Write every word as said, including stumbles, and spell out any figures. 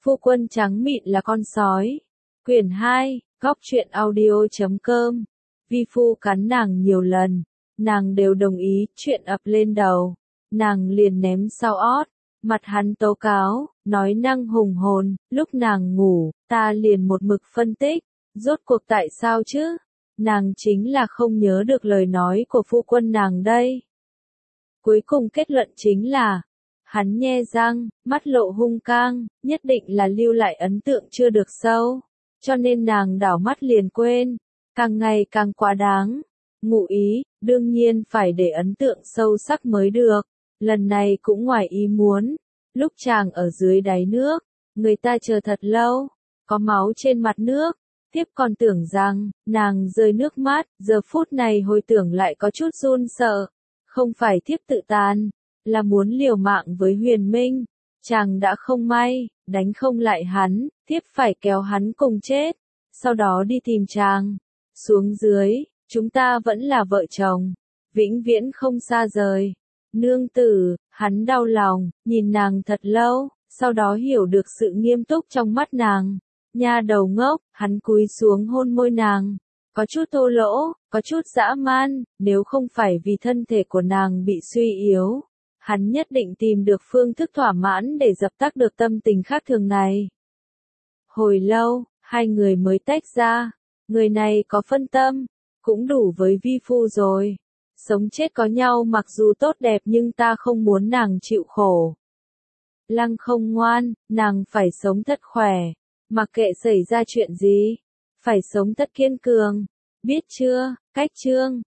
Phu quân trắng mịn là con sói. Quyển hai, góc truyện audio chấm com. Vi phu cắn nàng nhiều lần, nàng đều đồng ý, chuyện ập lên đầu, nàng liền ném sau ót, mặt hắn tố cáo, nói năng hùng hồn, lúc nàng ngủ, ta liền một mực phân tích, rốt cuộc tại sao chứ? Nàng chính là không nhớ được lời nói của phu quân nàng đây. Cuối cùng kết luận chính là, hắn nhe răng, mắt lộ hung cang, nhất định là lưu lại ấn tượng chưa được sâu, cho nên nàng đảo mắt liền quên, càng ngày càng quá đáng. Ngụ ý, đương nhiên phải để ấn tượng sâu sắc mới được, lần này cũng ngoài ý muốn, lúc chàng ở dưới đáy nước, người ta chờ thật lâu, có máu trên mặt nước, tiếp còn tưởng rằng, nàng rơi nước mắt, giờ phút này hồi tưởng lại có chút run sợ, không phải thiếp tự tàn, là muốn liều mạng với Huyền Minh, chàng đã không may, đánh không lại hắn, thiếp phải kéo hắn cùng chết, sau đó đi tìm chàng, xuống dưới, chúng ta vẫn là vợ chồng, vĩnh viễn không xa rời. Nương tử, hắn đau lòng, nhìn nàng thật lâu, sau đó hiểu được sự nghiêm túc trong mắt nàng. Nha đầu ngốc, hắn cúi xuống hôn môi nàng, có chút thô lỗ, có chút dã man, nếu không phải vì thân thể của nàng bị suy yếu, hắn nhất định tìm được phương thức thỏa mãn để dập tắt được tâm tình khác thường này. Hồi lâu, hai người mới tách ra, người này có phân tâm, cũng đủ với vi phu rồi. Sống chết có nhau mặc dù tốt đẹp nhưng ta không muốn nàng chịu khổ. Lăng không ngoan, nàng phải sống thật khỏe, mặc kệ xảy ra chuyện gì, phải sống thật kiên cường, biết chưa? Cách chương